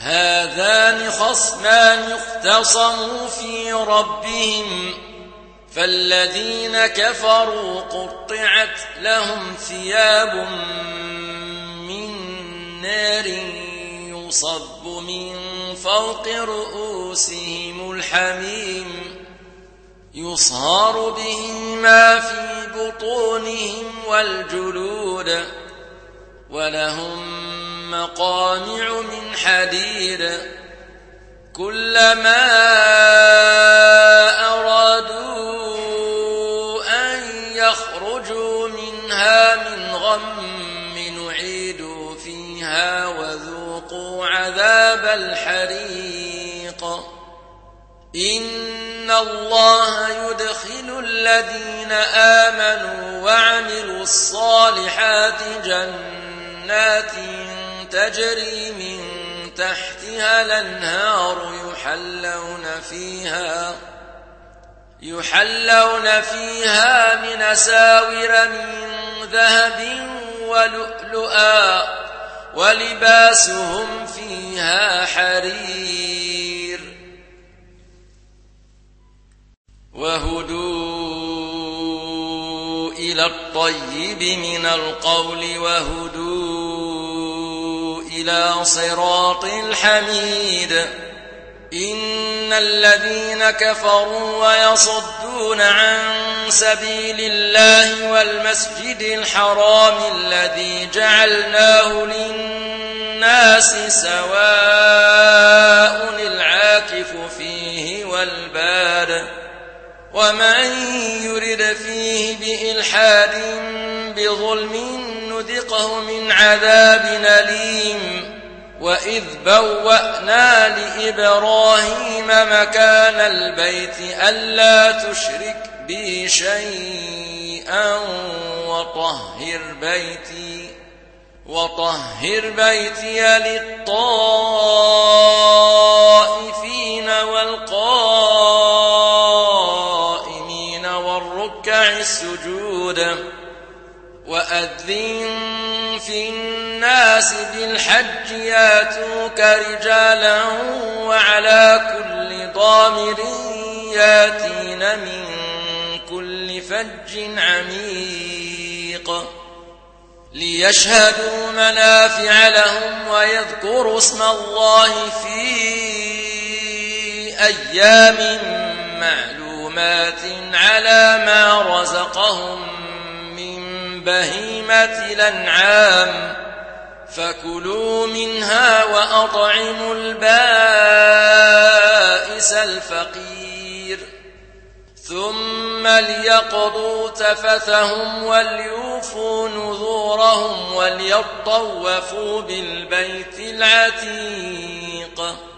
هذان خصمان اختصموا في ربهم فالذين كفروا قطعت لهم ثياب من نار يصب من فوق رؤوسهم الحميم يصهر به ما في بطونهم والجلود ولهم مقامع من حديد كلما أرادوا أن يخرجوا منها من غم نعيدوا فيها وذوقوا عذاب الحريق إن الله يدخل الذين آمنوا وعملوا الصالحات جنات تجري من تحتها الأنهار يحلون فيها من أساور من ذهب ولؤلؤا ولباسهم فيها حرير وهدوا إلى الطيب من القول وهدوا إلى صراط الحميد إن الذين كفروا ويصدون عن سبيل الله والمسجد الحرام الذي جعلناه للناس سواء العاكف فيه والباد ومن يرد فيه بإلحاد بظلم نذقه من عذاب أليم وإذ بوأنا لإبراهيم مكان البيت ألا تشرك بي شيئا وطهر بيتي للطائفين والقائمين والركع السجود وأذن في الناس بالحج ياتوك رجالا وعلى كل ضامر ياتين من كل فج عميق ليشهدوا منافع لهم ويذكروا اسم الله في أيام معلومات على ما رزقهم بهيمة الأنعام فكلوا منها وأطعموا البائس الفقير ثم ليقضوا تفثهم وليوفوا نذورهم وليطوفوا بالبيت العتيق